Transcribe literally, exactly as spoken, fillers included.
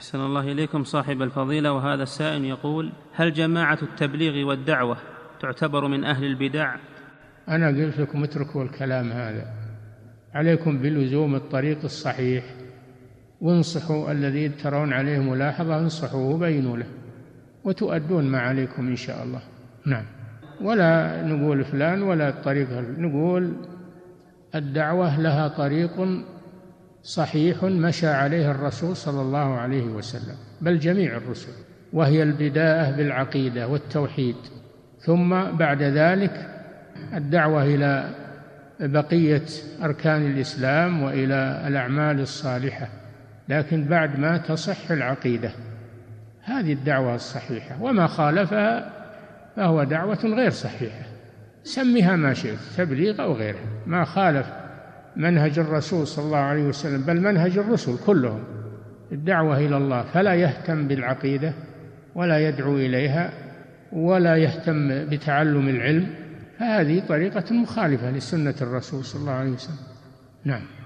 أحسن الله إليكم صاحب الفضيلة. وهذا السائل يقول: هل جماعة التبليغ والدعوة تعتبر من أهل البدع؟ أنا قلت لكم اتركوا الكلام هذا، عليكم بلزوم الطريق الصحيح، وانصحوا الذي ترون عليه ملاحظة، انصحوه وبينوا له، وتؤدون ما عليكم إن شاء الله. نعم. ولا نقول فلان ولا الطريق، نقول الدعوة لها طريق صحيح مشى عليه الرسول صلى الله عليه وسلم، بل جميع الرسل، وهي البداية بالعقيدة والتوحيد، ثم بعد ذلك الدعوة إلى بقية أركان الإسلام وإلى الأعمال الصالحة، لكن بعد ما تصح العقيدة، هذه الدعوة الصحيحة، وما خالفها فهو دعوة غير صحيحة، سميها ما شئت، تبليغ أو غيرها، ما خالف منهج الرسول صلى الله عليه وسلم بل منهج الرسل كلهم الدعوة إلى الله، فلا يهتم بالعقيدة ولا يدعو إليها ولا يهتم بتعلم العلم، فهذه طريقة مخالفة لسنة الرسول صلى الله عليه وسلم. نعم.